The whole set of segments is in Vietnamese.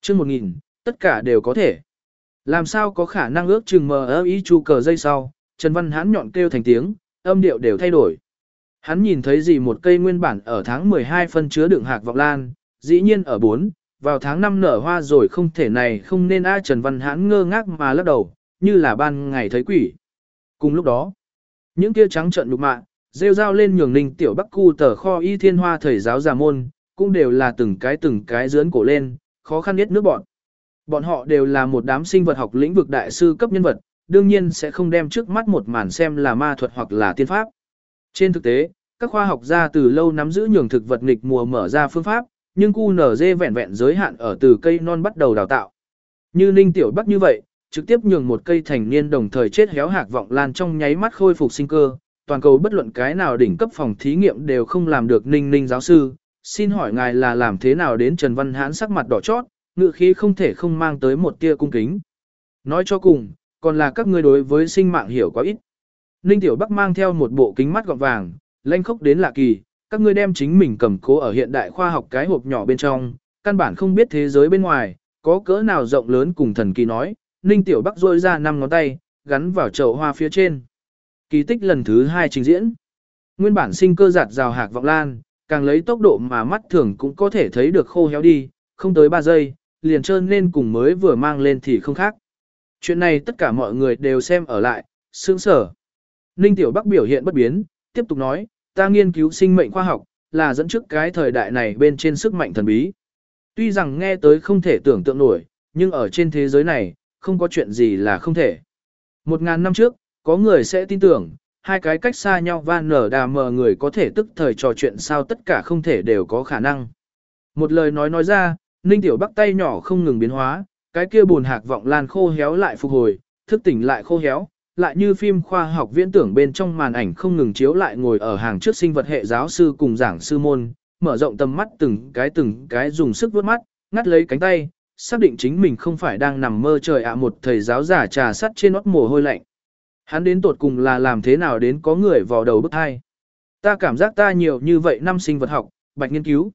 chương 1000, tất cả đều có thể. Làm sao có khả năng ước chừng mờ ý chu cờ dây sau, Trần Văn Hãn nhọn kêu thành tiếng, âm điệu đều thay đổi. Hắn nhìn thấy gì một cây nguyên bản ở tháng 12 phân chứa đựng hạc vọng lan, dĩ nhiên ở 4, vào tháng 5 nở hoa rồi không thể này không nên ai Trần Văn Hãn ngơ ngác mà lắc đầu, như là ban ngày thấy quỷ. Cùng lúc đó, những kia trắng trợn nhục mạ, rêu rao lên nhường Ninh Tiểu Bắc cu tờ kho y thiên hoa thầy giáo già môn, cũng đều là từng cái dướn cổ lên, khó khăn nhất nước bọn. Bọn họ đều là một đám sinh vật học lĩnh vực đại sư cấp nhân vật, đương nhiên sẽ không đem trước mắt một màn xem là ma thuật hoặc là tiên pháp. Trên thực tế, các khoa học gia từ lâu nắm giữ nhường thực vật nghịch mùa mở ra phương pháp, nhưng QNZ vẹn vẹn giới hạn ở từ cây non bắt đầu đào tạo. Như Ninh Tiểu Bắc như vậy, trực tiếp nhường một cây thành niên đồng thời chết héo hạc vọng lan trong nháy mắt khôi phục sinh cơ, toàn cầu bất luận cái nào đỉnh cấp phòng thí nghiệm đều không làm được. Ninh giáo sư, xin hỏi ngài là làm thế nào đến? Trần Văn Hãn sắc mặt đỏ chót, ngữ khí không thể không mang tới một tia cung kính. Nói cho cùng, còn là các ngươi đối với sinh mạng hiểu quá ít. Ninh Tiểu Bắc mang theo một bộ kính mắt gọng vàng, lanh khốc đến lạ kỳ, các ngươi đem chính mình cầm cố ở hiện đại khoa học cái hộp nhỏ bên trong, căn bản không biết thế giới bên ngoài, có cỡ nào rộng lớn cùng thần kỳ nói. Ninh Tiểu Bắc rôi ra 5 ngón tay, gắn vào chậu hoa phía trên. Kỳ tích lần thứ 2 trình diễn. Nguyên bản sinh cơ giạt rào hạc vọng lan, càng lấy tốc độ mà mắt thường cũng có thể thấy được khô héo đi, không tới 3 giây, liền trơn nên cùng mới vừa mang lên thì không khác. Chuyện này tất cả mọi người đều xem ở lại, sướng sở. Ninh Tiểu Bắc biểu hiện bất biến, tiếp tục nói, ta nghiên cứu sinh mệnh khoa học, là dẫn trước cái thời đại này bên trên sức mạnh thần bí. Tuy rằng nghe tới không thể tưởng tượng nổi, nhưng ở trên thế giới này, không có chuyện gì là không thể. 1000 năm trước, có người sẽ tin tưởng, hai cái cách xa nhau van nở đà mờ người có thể tức thời trò chuyện sao tất cả không thể đều có khả năng. Một lời nói ra, Ninh Tiểu Bắc tay nhỏ không ngừng biến hóa, cái kia buồn hạc vọng lan khô héo lại phục hồi, thức tỉnh lại khô héo, lại như phim khoa học viễn tưởng bên trong màn ảnh không ngừng chiếu lại ngồi ở hàng trước sinh vật hệ giáo sư cùng giảng sư môn, mở rộng tầm mắt từng cái dùng sức vuốt mắt, ngắt lấy cánh tay, xác định chính mình không phải đang nằm mơ trời ạ. Một thầy giáo giả trà sắt trên nót mồ hôi lạnh. Hắn đến tột cùng là làm thế nào đến có người vào đầu bức hai. Ta cảm giác ta nhiều như vậy năm sinh vật học, bạch nghiên cứu.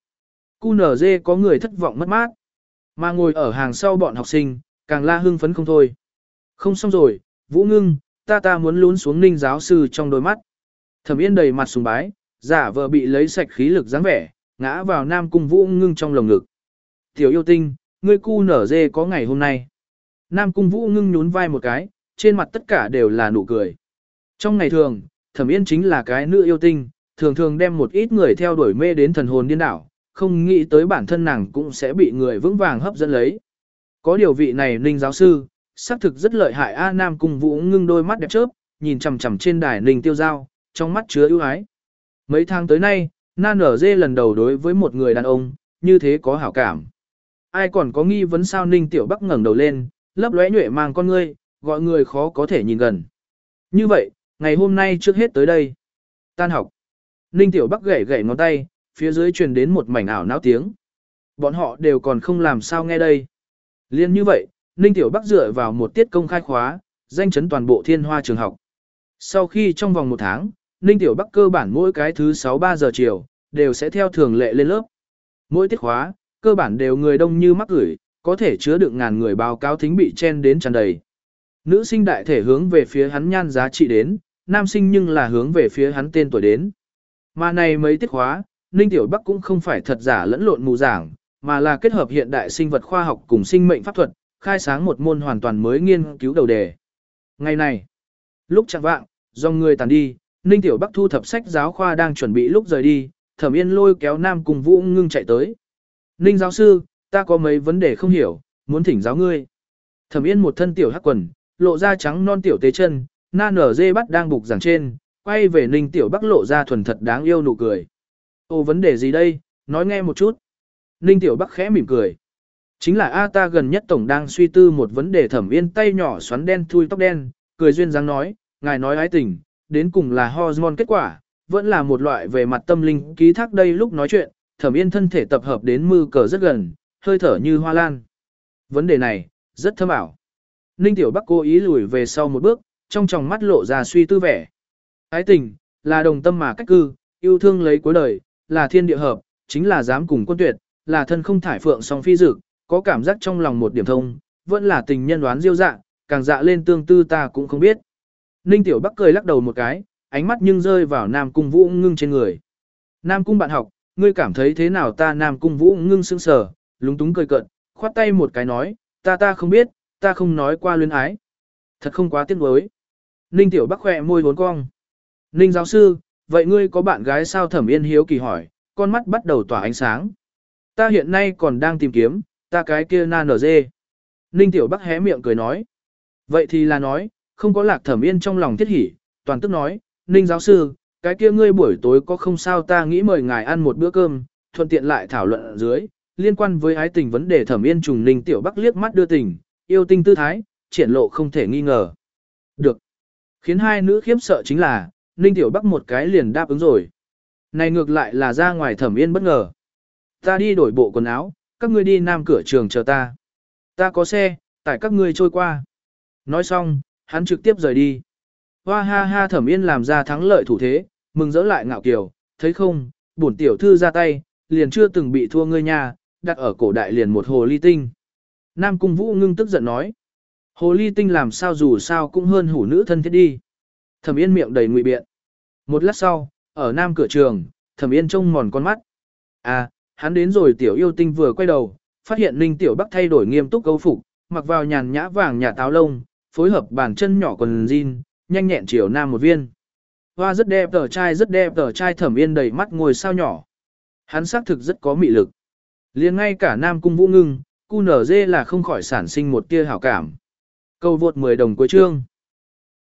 QNZ có người thất vọng mất mát. Mà ngồi ở hàng sau bọn học sinh, càng la hưng phấn không thôi. Không xong rồi, Vũ Ngưng, ta muốn lún xuống Ninh giáo sư trong đôi mắt. Thẩm Yên đầy mặt sùng bái, giả vờ bị lấy sạch khí lực dáng vẻ, ngã vào Nam Cung Vũ Ngưng trong lồng ngực. Tiểu yêu tinh, ngươi QNZ có ngày hôm nay. Nam Cung Vũ Ngưng nhún vai một cái, trên mặt tất cả đều là nụ cười. Trong ngày thường, Thẩm Yên chính là cái nữ yêu tinh, thường thường đem một ít người theo đuổi mê đến thần hồn điên đảo, không nghĩ tới bản thân nàng cũng sẽ bị người vững vàng hấp dẫn lấy. Có điều vị này Ninh giáo sư, xác thực rất lợi hại a. Nam Cung Vũ Ngưng đôi mắt đẹp chớp, nhìn chằm chằm trên đài Ninh Tiêu Giao, trong mắt chứa ưu ái. Mấy tháng tới nay, Nan ở dê lần đầu đối với một người đàn ông, như thế có hảo cảm. Ai còn có nghi vấn sao? Ninh Tiểu Bắc ngẩng đầu lên, lấp lóe nhuệ mang con ngươi, gọi người khó có thể nhìn gần. Như vậy, ngày hôm nay trước hết tới đây. Tan học. Ninh Tiểu Bắc gảy gảy ngón tay, phía dưới truyền đến một mảnh ảo não tiếng. Bọn họ đều còn không làm sao nghe đây. Liên như vậy, Ninh Tiểu Bắc dựa vào một tiết công khai khóa, danh chấn toàn bộ Thiên Hoa trường học. Sau khi trong vòng 1 tháng, Ninh Tiểu Bắc cơ bản mỗi cái thứ 6-3 giờ chiều, đều sẽ theo thường lệ lên lớp. Mỗi tiết khóa, cơ bản đều người đông như mắc gửi, có thể chứa đựng ngàn người báo cáo thính bị chen đến tràn đầy. Nữ sinh đại thể hướng về phía hắn nhan giá trị đến, nam sinh nhưng là hướng về phía hắn tên tuổi đến. Mà này mấy tiết khóa, Ninh Tiểu Bắc cũng không phải thật giả lẫn lộn mù giảng, mà là kết hợp hiện đại sinh vật khoa học cùng sinh mệnh pháp thuật, khai sáng một môn hoàn toàn mới nghiên cứu đầu đề. Ngày này, lúc chẳng vạng, do người tàn đi, Ninh Tiểu Bắc thu thập sách giáo khoa đang chuẩn bị lúc rời đi, Thẩm Yên lôi kéo Nam Cung Vũ Ngưng chạy tới. Ninh giáo sư, ta có mấy vấn đề không hiểu, muốn thỉnh giáo ngươi. Thẩm Yên một thân tiểu hắc quần, lộ ra trắng non tiểu tế chân, Nan ở dê bắt đang bục giảng trên, quay về Ninh Tiểu Bắc lộ ra thuần thật đáng yêu nụ cười. Ô vấn đề gì đây, nói nghe một chút. Ninh Tiểu Bắc khẽ mỉm cười. Chính là A ta gần nhất tổng đang suy tư một vấn đề. Thẩm Yên tay nhỏ xoắn đen thui tóc đen, cười duyên dáng nói, ngài nói ái tình, đến cùng là hormone kết quả, vẫn là một loại về mặt tâm linh ký thác. Đây lúc nói chuyện, Thẩm Yên thân thể tập hợp đến mư cờ rất gần, hơi thở như hoa lan. Vấn đề này, rất thâm ảo. Ninh Tiểu Bắc cố ý lùi về sau một bước, trong tròng mắt lộ ra suy tư vẻ. Ái tình, là đồng tâm mà cách cư, yêu thương lấy cuối đời, là thiên địa hợp, chính là dám cùng quân tuyệt, là thân không thải phượng song phi dực, có cảm giác trong lòng một điểm thông, vẫn là tình nhân đoán diêu dạ, càng dạ lên tương tư ta cũng không biết. Ninh Tiểu Bắc cười lắc đầu một cái, ánh mắt nhưng rơi vào Nam Cung Vũ Ngưng trên người. Nam Cung bạn học, ngươi cảm thấy thế nào ta? Nam Cung Vũ Ngưng sững sờ, lúng túng cười cợt, khoát tay một cái nói, ta không biết, ta không nói qua luyến ái. Thật không quá tiếc nuối. Ninh Tiểu Bắc khỏe môi vốn cong. Ninh giáo sư, vậy ngươi có bạn gái sao? Thẩm Yên hiếu kỳ hỏi, con mắt bắt đầu tỏa ánh sáng. Ta hiện nay còn đang tìm kiếm, ta cái kia na nở dê. Ninh Tiểu Bắc hé miệng cười nói. Vậy thì là nói, không có Lạc Thẩm Yên trong lòng thiết hỉ, toàn tức nói, Ninh giáo sư, cái kia ngươi buổi tối có không sao? Ta nghĩ mời ngài ăn một bữa cơm, thuận tiện lại thảo luận ở dưới, liên quan với ái tình vấn đề. Thẩm Yên trùng Ninh Tiểu Bắc liếc mắt đưa tình, yêu tinh tư thái, triển lộ không thể nghi ngờ. Được. Khiến hai nữ khiếp sợ chính là, Ninh Tiểu Bắc một cái liền đáp ứng rồi. Này ngược lại là ra ngoài Thẩm Yên bất ngờ. Ta đi đổi bộ quần áo, các ngươi đi nam cửa trường chờ ta. Ta có xe, tải các ngươi trôi qua. Nói xong, hắn trực tiếp rời đi. Hoa ha ha, Thẩm Yên làm ra thắng lợi thủ thế, mừng rỡ lại ngạo kiều, thấy không, bổn tiểu thư ra tay, liền chưa từng bị thua ngươi nha, đặt ở cổ đại liền một hồ ly tinh. Nam Cung Vũ Ngưng tức giận nói. Hồ ly tinh làm sao dù sao cũng hơn hủ nữ thân thiết đi. Thẩm Yên miệng đầy ngụy biện. Một lát sau, ở nam cửa trường, Thẩm Yên trông mòn con mắt. À, hắn đến rồi. Tiểu yêu tinh vừa quay đầu, phát hiện Ninh Tiểu Bắc thay đổi nghiêm túc câu phục, mặc vào nhàn nhã vàng nhà táo lông, phối hợp bàn chân nhỏ quần jean, nhanh nhẹn chiều nam một viên. Hoa rất đẹp tờ trai. Thẩm Yên đầy mắt ngồi sao nhỏ. Hắn xác thực rất có mị lực. Liền ngay cả Nam Cung Vũ Ngưng, QNZ là không khỏi sản sinh một tia hảo cảm. Câu vượt 10 đồng cuối chương.